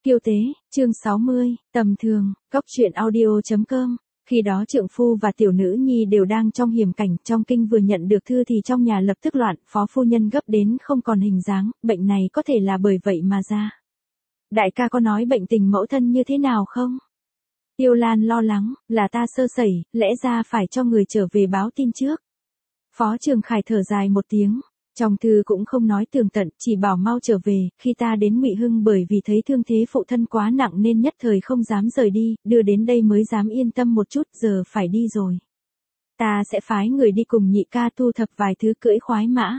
Kiêu tế, chương 60, tầm thường, Cóc truyện audio.com. Khi đó trượng phu và tiểu nữ nhi đều đang trong hiểm cảnh, trong kinh vừa nhận được thư thì trong nhà lập tức loạn, phó phu nhân gấp đến không còn hình dáng, bệnh này có thể là bởi vậy mà ra. Đại ca có nói bệnh tình mẫu thân như thế nào không? Tiêu Lan lo lắng, là ta sơ sẩy, lẽ ra phải cho người trở về báo tin trước. Phó Trường Khải thở dài một tiếng. Trong thư cũng không nói tường tận, chỉ bảo mau trở về, khi ta đến Ngụy Hưng bởi vì thấy thương thế phụ thân quá nặng nên nhất thời không dám rời đi, đưa đến đây mới dám yên tâm một chút, giờ phải đi rồi. Ta sẽ phái người đi cùng nhị ca thu thập vài thứ cưỡi khoái mã.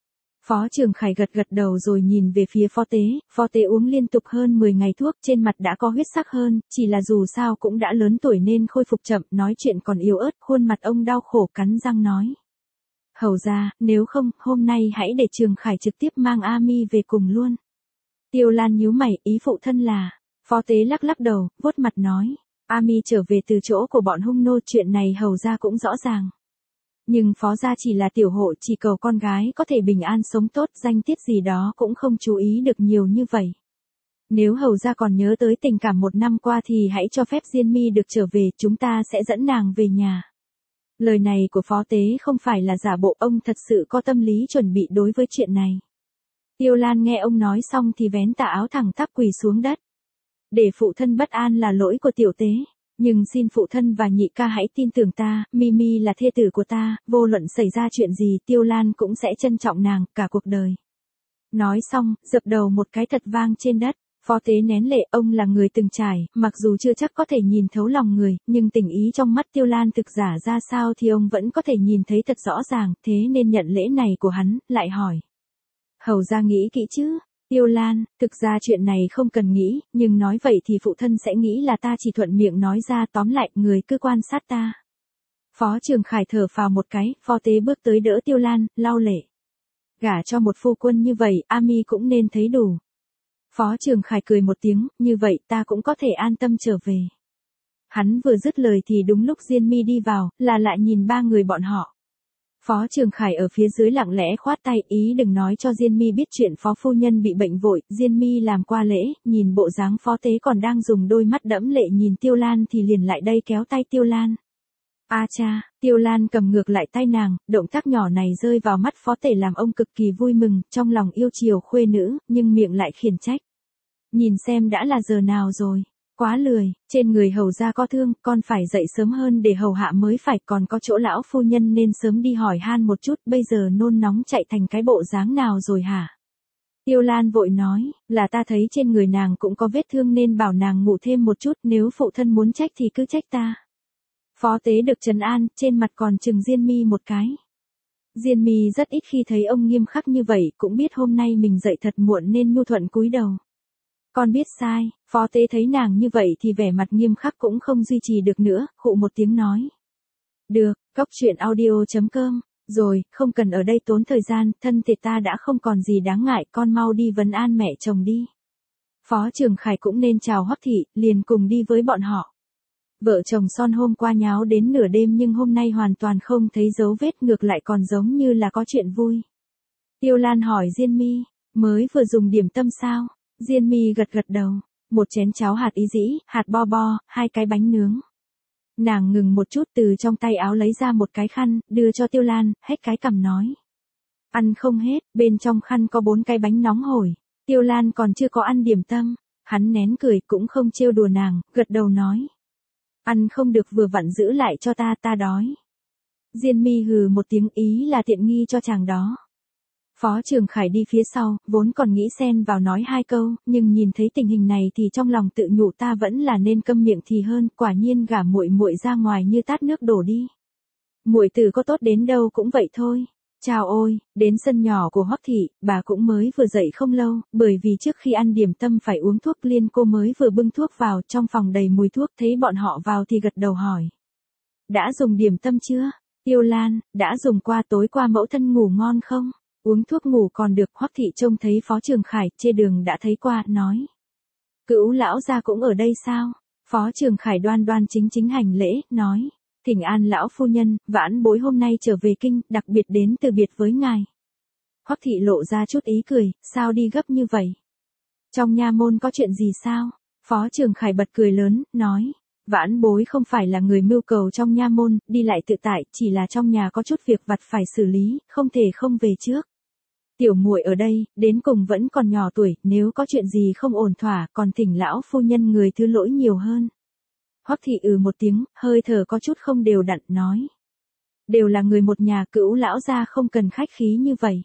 Phó Trường Khải gật gật đầu rồi nhìn về phía Phó Tế uống liên tục hơn 10 ngày thuốc, trên mặt đã có huyết sắc hơn, chỉ là dù sao cũng đã lớn tuổi nên khôi phục chậm, nói chuyện còn yếu ớt, khuôn mặt ông đau khổ cắn răng nói. Hầu ra, nếu không, hôm nay hãy để Trường Khải trực tiếp mang A Mi về cùng luôn. Tiêu Lan nhíu mày, ý phụ thân là. Phó Tế lắc lắc đầu, vuốt mặt nói. A Mi trở về từ chỗ của bọn hung nô, chuyện này hầu ra cũng rõ ràng. Nhưng phó gia chỉ là tiểu hộ, chỉ cầu con gái có thể bình an sống tốt, danh tiết gì đó cũng không chú ý được nhiều như vậy. Nếu hầu ra còn nhớ tới tình cảm một năm qua thì hãy cho phép Diên Mi được trở về, chúng ta sẽ dẫn nàng về nhà. Lời này của Phó Tế không phải là giả bộ, ông thật sự có tâm lý chuẩn bị đối với chuyện này. Tiêu Lan nghe ông nói xong thì vén tà áo thẳng tắp quỳ xuống đất. Để phụ thân bất an là lỗi của tiểu tế, nhưng xin phụ thân và nhị ca hãy tin tưởng ta, Mimi là thê tử của ta, vô luận xảy ra chuyện gì Tiêu Lan cũng sẽ trân trọng nàng cả cuộc đời. Nói xong, dập đầu một cái thật vang trên đất. Phó Tế nén lệ, ông là người từng trải, mặc dù chưa chắc có thể nhìn thấu lòng người, nhưng tình ý trong mắt Tiêu Lan thực giả ra sao thì ông vẫn có thể nhìn thấy thật rõ ràng, thế nên nhận lễ này của hắn, lại hỏi. Hầu ra nghĩ kỹ chứ? Tiêu Lan, thực ra chuyện này không cần nghĩ, nhưng nói vậy thì phụ thân sẽ nghĩ là ta chỉ thuận miệng nói ra, tóm lại, người cứ quan sát ta. Phó Trường Khải thở phào một cái, Phó Tế bước tới đỡ Tiêu Lan, lau lệ. Gả cho một phu quân như vậy, A Mi cũng nên thấy đủ. Phó Trường Khải cười một tiếng, như vậy ta cũng có thể an tâm trở về. Hắn vừa dứt lời thì đúng lúc Diên Mi đi vào, là lại nhìn ba người bọn họ. Phó Trường Khải ở phía dưới lặng lẽ khoát tay, ý đừng nói cho Diên Mi biết chuyện phó phu nhân bị bệnh vội. Diên Mi làm qua lễ, nhìn bộ dáng Phó Tế còn đang dùng đôi mắt đẫm lệ nhìn Tiêu Lan thì liền lại đây kéo tay Tiêu Lan. A cha, Tiêu Lan cầm ngược lại tay nàng, động tác nhỏ này rơi vào mắt Phó Tể làm ông cực kỳ vui mừng, trong lòng yêu chiều khuê nữ, nhưng miệng lại khiển trách. Nhìn xem đã là giờ nào rồi, quá lười, trên người hầu ra có thương, con phải dậy sớm hơn để hầu hạ mới phải, còn có chỗ lão phu nhân nên sớm đi hỏi han một chút, bây giờ nôn nóng chạy thành cái bộ dáng nào rồi hả? Tiêu Lan vội nói, là ta thấy trên người nàng cũng có vết thương nên bảo nàng ngủ thêm một chút, nếu phụ thân muốn trách thì cứ trách ta. Phó Tế được trấn an, trên mặt còn chừng Diên Mi một cái. Diên Mi rất ít khi thấy ông nghiêm khắc như vậy, cũng biết hôm nay mình dậy thật muộn nên nhu thuận cúi đầu. Con biết sai. Phó Tế thấy nàng như vậy thì vẻ mặt nghiêm khắc cũng không duy trì được nữa, khụ một tiếng nói. Được, Cóc truyện audio.com, rồi, không cần ở đây tốn thời gian, thân thể ta đã không còn gì đáng ngại, con mau đi vấn an mẹ chồng đi. Phó Trường Khải cũng nên chào Hoắc thị, liền cùng đi với bọn họ. Vợ chồng son hôm qua nháo đến nửa đêm nhưng hôm nay hoàn toàn không thấy dấu vết, ngược lại còn giống như là có chuyện vui. Tiêu Lan hỏi Diên Mi, mới vừa dùng điểm tâm sao? Diên Mi gật gật đầu, một chén cháo hạt ý dĩ, hạt bo bo, 2 cái bánh nướng. Nàng ngừng một chút từ trong tay áo lấy ra một cái khăn, đưa cho Tiêu Lan, hết cái cằm nói. Ăn không hết, bên trong khăn có 4 cái bánh nóng hổi. Tiêu Lan còn chưa có ăn điểm tâm, hắn nén cười cũng không trêu đùa nàng, gật đầu nói. Ăn không được vừa vặn giữ lại cho ta, ta đói. Diên Mi hừ một tiếng, ý là tiện nghi cho chàng đó. Phó Trường Khải đi phía sau, vốn còn nghĩ xen vào nói 2 câu, nhưng nhìn thấy tình hình này thì trong lòng tự nhủ ta vẫn là nên câm miệng thì hơn, quả nhiên gả muội muội ra ngoài như tát nước đổ đi. Muội tử có tốt đến đâu cũng vậy thôi. Chào ôi, đến sân nhỏ của Hoắc thị, bà cũng mới vừa dậy không lâu, bởi vì trước khi ăn điểm tâm phải uống thuốc, Liên cô mới vừa bưng thuốc vào, trong phòng đầy mùi thuốc, thấy bọn họ vào thì gật đầu hỏi. Đã dùng điểm tâm chưa? Tiêu Lan, đã dùng qua, tối qua mẫu thân ngủ ngon không? Uống thuốc ngủ còn được. Hoắc thị trông thấy Phó Trường Khải, trên đường đã thấy qua, nói. Cữu lão gia cũng ở đây sao? Phó Trường Khải đoan đoan chính chính hành lễ, nói. Thỉnh an lão phu nhân, vãn bối hôm nay trở về kinh, đặc biệt đến từ biệt với ngài. Hoắc thị lộ ra chút ý cười, sao đi gấp như vậy? Trong nha môn có chuyện gì sao? Phó Trường Khải bật cười lớn, nói. Vãn bối không phải là người mưu cầu trong nha môn, đi lại tự tại, chỉ là trong nhà có chút việc vặt phải xử lý, không thể không về trước. Tiểu muội ở đây, đến cùng vẫn còn nhỏ tuổi, nếu có chuyện gì không ổn thỏa, còn thỉnh lão phu nhân người thứ lỗi nhiều hơn. Hoắc thị một tiếng, hơi thở có chút không đều đặn, nói. Đều là người một nhà, Cữu lão gia không cần khách khí như vậy.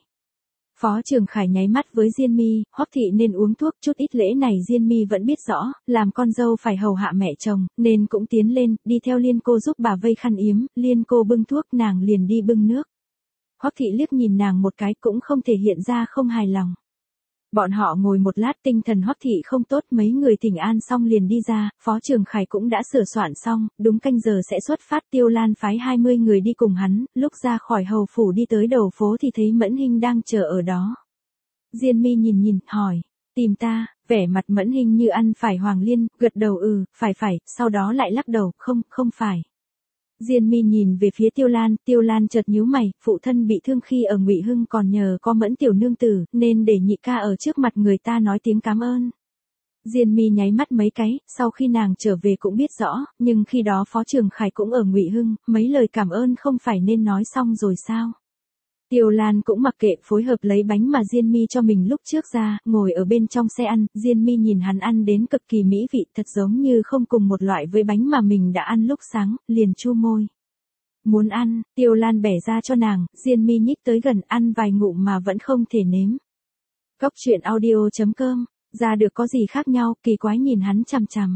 Phó Trường Khải nháy mắt với Diên Mi, Hoắc thị nên uống thuốc, chút ít lễ này Diên Mi vẫn biết rõ, làm con dâu phải hầu hạ mẹ chồng, nên cũng tiến lên, đi theo Liên cô giúp bà vây khăn yếm, Liên cô bưng thuốc, nàng liền đi bưng nước. Hoắc thị liếc nhìn nàng một cái, cũng không thể hiện ra không hài lòng. Bọn họ ngồi một lát, tinh thần Hoắc thị không tốt, mấy người thỉnh an xong liền đi ra, Phó Trường Khải cũng đã sửa soạn xong, đúng canh giờ sẽ xuất phát. Tiêu Lan phái 20 người đi cùng hắn, lúc ra khỏi hầu phủ đi tới đầu phố thì thấy Mẫn Hinh đang chờ ở đó. Diên Mi nhìn, hỏi, tìm ta? Vẻ mặt Mẫn Hinh như ăn phải hoàng liên, gật đầu phải, sau đó lại lắc đầu, không phải. Diên Mi nhìn về phía Tiêu Lan chợt nhíu mày, phụ thân bị thương khi ở Ngụy Hưng còn nhờ có Mẫn tiểu nương tử, nên để nhị ca ở trước mặt người ta nói tiếng cảm ơn. Diên Mi nháy mắt mấy cái, sau khi nàng trở về cũng biết rõ, nhưng khi đó Phó Trường Khải cũng ở Ngụy Hưng, mấy lời cảm ơn không phải nên nói xong rồi sao? Tiêu Lan cũng mặc kệ, phối hợp lấy bánh mà Diên Mi cho mình lúc trước ra, ngồi ở bên trong xe ăn, Diên Mi nhìn hắn ăn đến cực kỳ mỹ vị, thật giống như không cùng một loại với bánh mà mình đã ăn lúc sáng, liền chu môi. Muốn ăn, Tiêu Lan bẻ ra cho nàng, Diên Mi nhích tới gần ăn vài ngụm mà vẫn không thể nếm. Cốc truyện audio.com, ra được có gì khác nhau, kỳ quái nhìn hắn chằm chằm.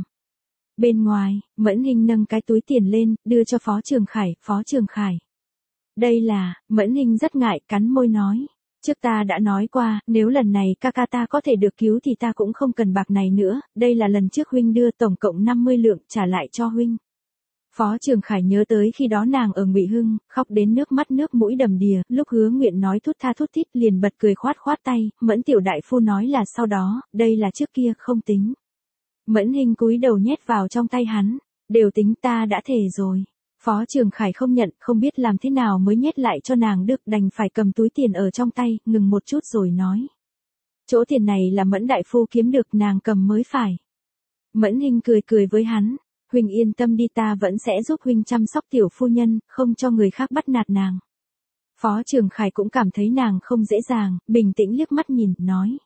Bên ngoài, Mẫn Hinh nâng cái túi tiền lên, đưa cho Phó Trường Khải. Đây là, Mẫn Hinh rất ngại, cắn môi nói. Trước ta đã nói qua, nếu lần này ca ca ta có thể được cứu thì ta cũng không cần bạc này nữa, đây là lần trước huynh đưa tổng cộng 50 lượng, trả lại cho huynh. Phó Trường Khải nhớ tới khi đó nàng ở Ngụy Hưng, khóc đến nước mắt nước mũi đầm đìa, lúc Hứa Nguyện nói thút tha thút thít liền bật cười khoát tay, Mẫn tiểu đại phu nói là sau đó, đây là trước kia không tính. Mẫn Hinh cúi đầu nhét vào trong tay hắn, đều tính ta đã thề rồi. Phó Trường Khải không nhận, không biết làm thế nào mới nhét lại cho nàng được, đành phải cầm túi tiền ở trong tay, ngừng một chút rồi nói. Chỗ tiền này là Mẫn đại phu kiếm được, nàng cầm mới phải. Mẫn Hinh cười với hắn, huynh yên tâm đi, ta vẫn sẽ giúp huynh chăm sóc tiểu phu nhân, không cho người khác bắt nạt nàng. Phó Trường Khải cũng cảm thấy nàng không dễ dàng, bình tĩnh liếc mắt nhìn, nói.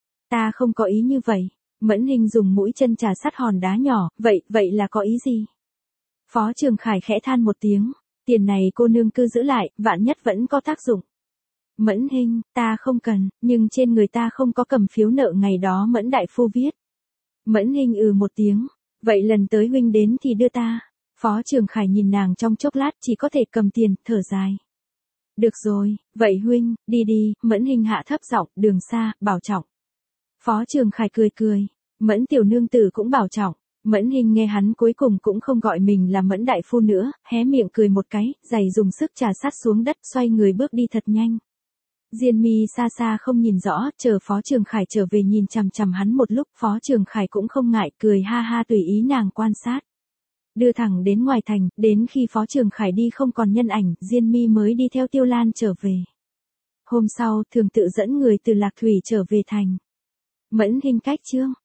Ta không có ý như vậy. Mẫn Hinh dùng mũi chân trà sát hòn đá nhỏ, vậy là có ý gì? Phó Trường Khải khẽ than một tiếng, tiền này cô nương cứ giữ lại, vạn nhất vẫn có tác dụng. Mẫn Hinh, ta không cần, nhưng trên người ta không có cầm phiếu nợ ngày đó Mẫn đại phu viết. Mẫn Hinh một tiếng, vậy lần tới huynh đến thì đưa ta. Phó Trường Khải nhìn nàng trong chốc lát, chỉ có thể cầm tiền, thở dài. Được rồi, vậy huynh, đi, Mẫn Hinh hạ thấp giọng, đường xa, bảo trọng. Phó Trường Khải cười, Mẫn tiểu nương tử cũng bảo trọng. Mẫn Hinh nghe hắn cuối cùng cũng không gọi mình là Mẫn đại phu nữa, hé miệng cười một cái, giày dùng sức trà sát xuống đất, xoay người bước đi thật nhanh. Diên Mi xa không nhìn rõ, chờ Phó Trường Khải trở về nhìn chằm chằm hắn một lúc, Phó Trường Khải cũng không ngại, cười ha ha tùy ý nàng quan sát. Đưa thẳng đến ngoài thành, đến khi Phó Trường Khải đi không còn nhân ảnh, Diên Mi mới đi theo Tiêu Lan trở về. Hôm sau, Thường tự dẫn người từ Lạc Thủy trở về thành. Mẫn Hinh cách chương